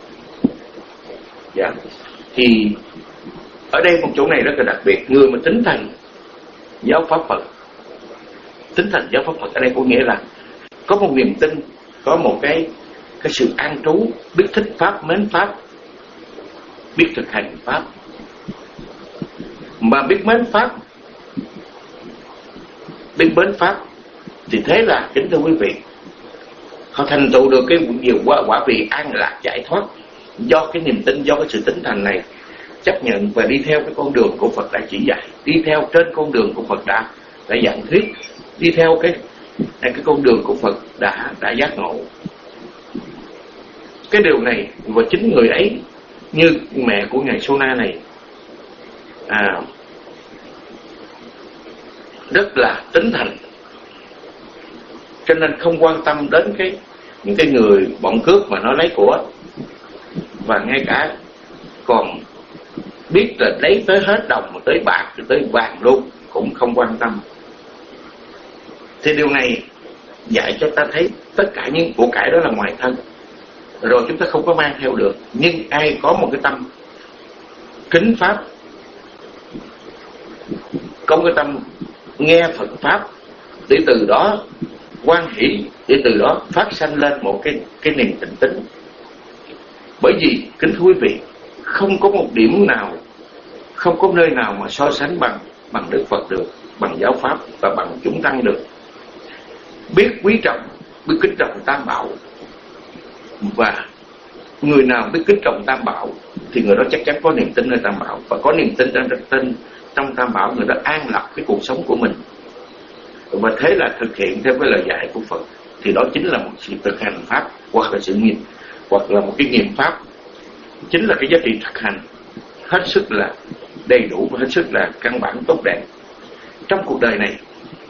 Dạ. Thì ở đây một chỗ này rất là đặc biệt. Người mà tính thành giáo pháp Phật, tính thành giáo pháp Phật ở đây có nghĩa là có một niềm tin, có một cái cái sự an trú, biết thích pháp, mến pháp, biết thực hành pháp. Mà biết mến pháp, biết mến pháp thì thế là kính thưa quý vị, họ thành tựu được cái điều quả, quả vị an lạc giải thoát, do cái niềm tin, do cái sự tính thành này, chấp nhận và đi theo cái con đường của Phật đã chỉ dạy, đi theo trên con đường của Phật đã đã giảng thuyết, đi theo cái cái con đường của Phật đã đã giác ngộ. Cái điều này, và chính người ấy như mẹ của ngài Sona này à, rất là tính thành, cho nên không quan tâm đến cái những cái người bọn cướp mà nó lấy của, và ngay cả còn biết là lấy tới hết đồng, mà tới bạc rồi tới vàng luôn, cũng không quan tâm. Thì điều này dạy cho ta thấy tất cả những của cải đó là ngoài thân, rồi chúng ta không có mang theo được. Nhưng ai có một cái tâm kính pháp, có cái tâm nghe Phật pháp, để từ đó hoan hỷ, để từ đó phát sanh lên một cái cái niềm tịnh tín. Bởi vì kính thưa quý vị, không có một điểm nào, không có nơi nào mà so sánh bằng bằng Đức Phật được, bằng giáo pháp và bằng chúng tăng được. Biết quý trọng, biết kính trọng Tam Bảo, và người nào biết kính trọng Tam Bảo thì người đó chắc chắn có niềm tin nơi Tam Bảo, và có niềm tin trong tin trong Tam Bảo, người đó an lập cái cuộc sống của mình. Và thế là thực hiện theo cái lời dạy của Phật, thì đó chính là một sự thực hành pháp, hoặc là sự nghiệp, hoặc là một cái nghiệm pháp, chính là cái giá trị thực hành. hết sức là đầy đủ và hết sức là căn bản tốt đẹp. Trong cuộc đời này,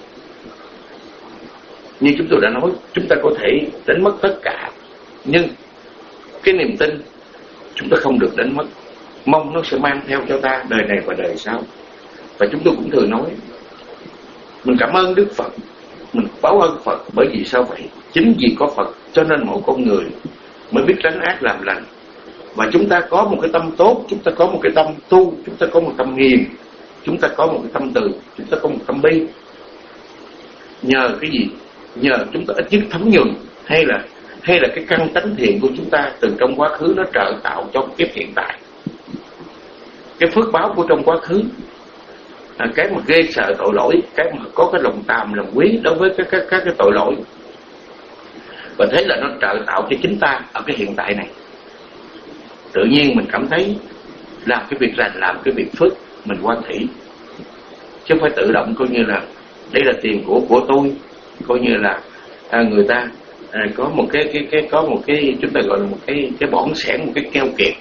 như chúng tôi đã nói, chúng ta có thể đánh mất tất cả, nhưng cái niềm tin chúng ta không được đánh mất. Mong nó sẽ mang theo cho ta đời này và đời sau. Và chúng tôi cũng thường nói, mình cảm ơn Đức Phật, mình báo ơn Phật, bởi vì sao vậy? Chính vì có Phật cho nên mỗi con người mới biết tránh ác làm lành. Và chúng ta có một cái tâm tốt, chúng ta có một cái tâm tu, chúng ta có một tâm hiền, chúng ta có một cái tâm từ, chúng ta có một tâm bi. Nhờ cái gì? Nhờ chúng ta ít nhất thấm nhuần, hay là hay là cái căn tánh thiện của chúng ta từ trong quá khứ nó trợ tạo cho kiếp hiện tại. Cái phước báo của trong quá khứ, à, cái mà ghê sợ tội lỗi, cái mà có cái lòng tàm lòng quý đối với các các các cái tội lỗi, và thế là nó trợ tạo cho chính ta ở cái hiện tại này. Tự nhiên mình cảm thấy làm cái việc lành, làm cái việc phước, mình hoan hỷ, chứ không phải tự động coi như là đây là tiền của của tôi, coi như là à, người ta à, có một cái cái cái có một cái chúng ta gọi là một cái cái bỏng sẻn, một cái keo kiệt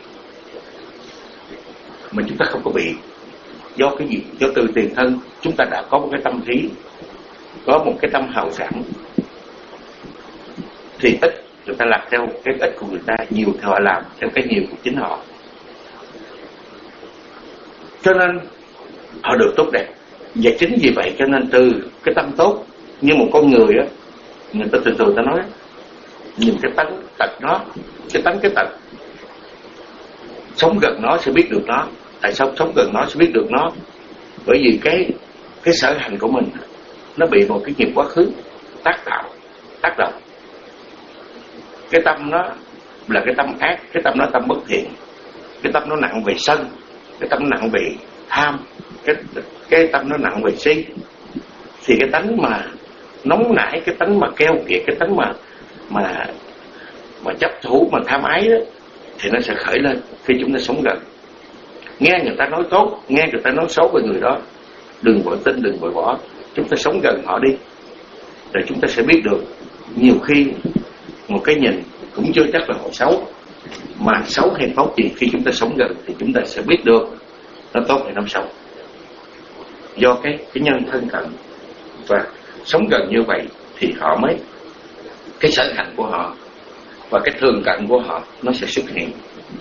mà chúng ta không có bị. Do cái gì? Do từ tiền thân chúng ta đã có một cái tâm trí, có một cái tâm hào sảng, thì ít người ta làm theo cái ít của người ta, nhiều thì họ làm theo cái nhiều của chính họ, cho nên họ được tốt đẹp. Và chính vì vậy cho nên từ cái tâm tốt, như một con người á, người ta từ từ ta nói nhìn cái tánh tật nó, cái tánh cái tật, sống gần nó sẽ biết được nó. Tại sao sống gần nó sẽ biết được nó? Bởi vì cái cái sở hành của mình nó bị một cái nghiệp quá khứ tác tạo, tác động. Cái tâm nó là cái tâm ác, cái tâm nó tâm bất thiện, cái tâm nó nặng về sân, cái tâm nó nặng về tham, cái cái tâm nó nặng về si. Thì cái tánh mà nóng nảy, cái tánh mà keo kiệt, cái tánh mà mà mà chấp thủ, mà tham ái đó, thì nó sẽ khởi lên khi chúng ta sống gần. Nghe người ta nói tốt, nghe người ta nói xấu về người đó, đừng vội tin, đừng vội bỏ. Chúng ta sống gần họ đi, rồi chúng ta sẽ biết được. Nhiều khi một cái nhìn cũng chưa chắc là họ xấu, mà xấu hay tốt gì khi chúng ta sống gần thì chúng ta sẽ biết được nó tốt hay nó xấu. Do cái cái nhân thân cận và sống gần như vậy thì họ mới, cái sở hành của họ và cái thường cận của họ nó sẽ xuất hiện.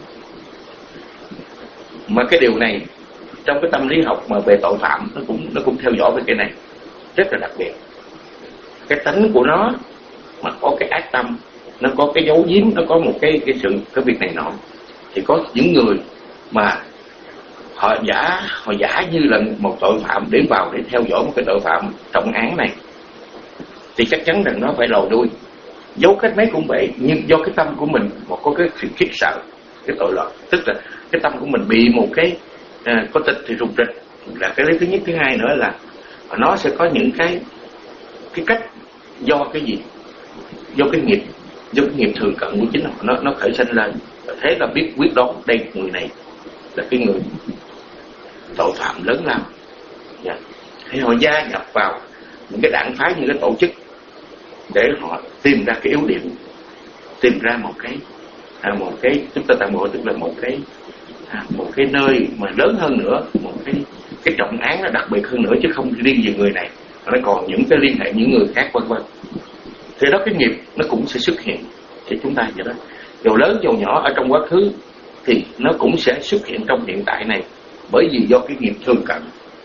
Mà cái điều này trong cái tâm lý học mà về tội phạm nó cũng nó cũng theo dõi về cái này rất là đặc biệt. Cái tánh của nó mà có cái ác tâm, nó có cái dấu giếm, nó có một cái cái sự cái việc này nọ, thì có những người mà họ giả họ giả như là một tội phạm để vào để theo dõi một cái tội phạm trọng án này, thì chắc chắn rằng nó phải lòi đuôi. Dấu cách mấy cũng vậy, nhưng do cái tâm của mình mà có cái sự khiếp sợ, cái tội lỗi, tức là cái tâm của mình bị một cái à, có tịch thì rụt rịch là cái lý thứ nhất. Thứ hai nữa là nó sẽ có những cái cái cách do cái gì, do cái nghiệp, do cái nghiệp thường cận của chính họ nó nó khởi sinh lên, và thế là biết quyết đoán đây người này là cái người tội phạm lớn lao. Yeah. Thì họ gia nhập vào những cái đảng phái, những cái tổ chức để họ tìm ra cái yếu điểm, tìm ra một cái à, một cái chúng ta tạm gọi tức là một cái à, một cái nơi mà lớn hơn nữa, một cái cái trọng án nó đặc biệt hơn nữa, chứ không riêng về người này, nó còn những cái liên hệ những người khác vân vân. Thì đó cái nghiệp nó cũng sẽ xuất hiện thì chúng ta vậy đó. Dầu lớn dầu nhỏ ở trong quá khứ thì nó cũng sẽ xuất hiện trong hiện tại này, bởi vì do cái nghiệp thường cận,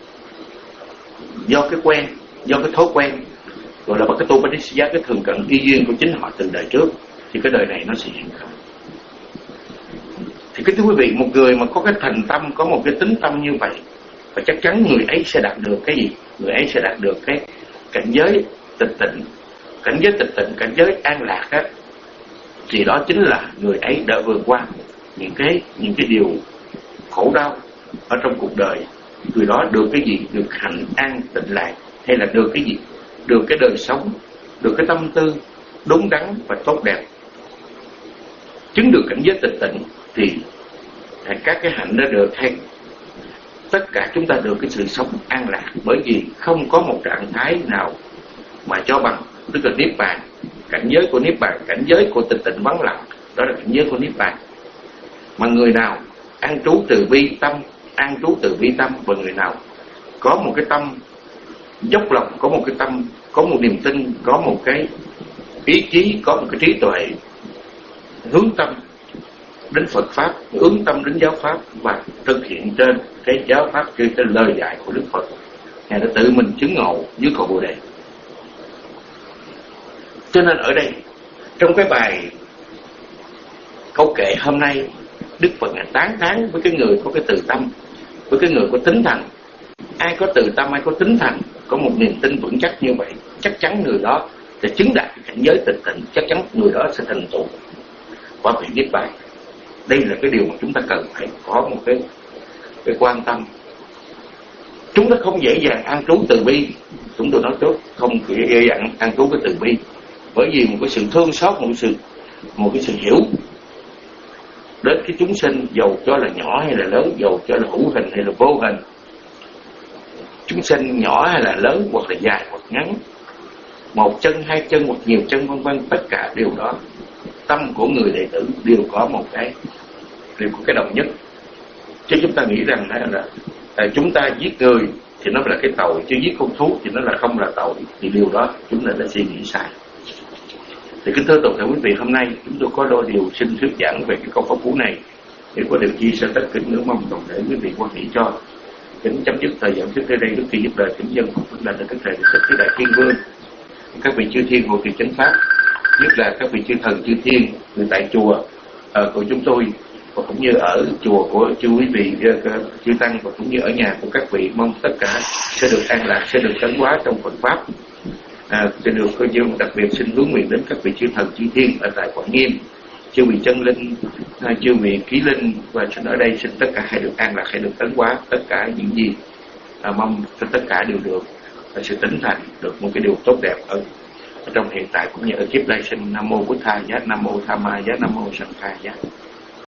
do cái quen, do cái thói quen, gọi là cái tu patisya, cái thường cận y duyên của chính họ từ đời trước, thì cái đời này nó sẽ hiện không. Thì cái thưa quý vị, một người mà có cái thành tâm, có một cái tính tâm như vậy, và chắc chắn người ấy sẽ đạt được cái gì? Người ấy sẽ đạt được cái cảnh giới tịch tịnh. Cảnh giới tịch tịnh, cảnh giới an lạc á, thì đó chính là người ấy đã vượt qua những cái những cái điều khổ đau ở trong cuộc đời. Người đó được cái gì? Được hạnh an tịnh lạc, hay là được cái gì? Được cái đời sống, được cái tâm tư đúng đắn và tốt đẹp. Chứng được cảnh giới tịch tịnh thì các cái hạnh đã được, hay tất cả chúng ta được cái sự sống an lạc, bởi vì không có một trạng thái nào mà cho bằng, tức là niết bàn. Cảnh giới của niết bàn, cảnh giới của tịch tịnh vắng lặng, đó là cảnh giới của niết bàn. Mà người nào an trú từ bi tâm, an trú từ bi tâm. Và người nào có một cái tâm dốc lòng, có một cái tâm, có một niềm tin, có một cái ý chí, có một cái trí tuệ, hướng tâm đến Phật Pháp, hướng tâm đến giáo Pháp và thực hiện trên cái giáo Pháp, trên cái lời dạy của Đức Phật, Ngài đã tự mình chứng ngộ dưới cội Bồ Đề. Cho nên ở đây, trong cái bài câu kệ hôm nay, Đức Phật Ngài tán thán với cái người có cái từ tâm, với cái người có tính thành. Ai có từ tâm, ai có tính thành, có một niềm tin vững chắc như vậy, chắc chắn người đó sẽ chứng đạt cảnh giới tịch tịnh, chắc chắn người đó sẽ thành tựu quả vị niết bàn. Đây là cái điều mà chúng ta cần phải có một cái cái quan tâm. Chúng ta không dễ dàng an trú từ bi, chúng tôi nói trước, không dễ dàng an trú cái từ bi, bởi vì một cái sự thương xót, một cái sự một cái sự hiểu đến cái chúng sinh, dầu cho là nhỏ hay là lớn, dầu cho là hữu hình hay là vô hình, chúng sinh nhỏ hay là lớn, hoặc là dài hoặc ngắn, một chân, hai chân, hoặc nhiều chân, vân vân, tất cả điều đó, tâm của người đệ tử đều có một cái, đều có cái đồng nhất. Chứ chúng ta nghĩ rằng là, là, là chúng ta giết người thì nó là cái tội, chứ giết con thú thì nó là không là tội, thì điều đó chúng ta đã suy nghĩ sai. Thì kính thưa toàn thể quý vị, hôm nay chúng tôi có đôi điều xin thuyết giảng về cái câu pháp cú này. Nếu có điều chi sẽ tất kính nữa mong toàn thể quý vị quan hệ cho. Kính chấm dứt thời gian trước tới đây, trước khi dứt lời kính dân của Phật Đảnh là các thầy được thích đại thiên vương, các vị chư thiên hộ trì chánh pháp, nhất là các vị chư thần chư thiên người tại chùa uh, của chúng tôi, và cũng như ở chùa của chư quý vị chư tăng, và cũng như ở nhà của các vị, mong tất cả sẽ được an lạc, sẽ được tấn hóa trong Phật pháp. À, sẽ được cơ dương đặc biệt xin hướng nguyện đến các vị chư thần chư thiên ở tại Quảng Nghiêm, chư vị chân linh, à, chư vị ký linh, và xin ở đây xin tất cả hãy được an lạc, hãy được tấn hóa, tất cả những gì à, mong cho tất cả đều được và sự tính thành được một cái điều tốt đẹp ở, ở trong hiện tại cũng như ở kiếp đây. Xin Nam Mô Bụt Tha Giá, Nam Mô Tham Ma Giá, Nam Mô Sanh Kha Giá.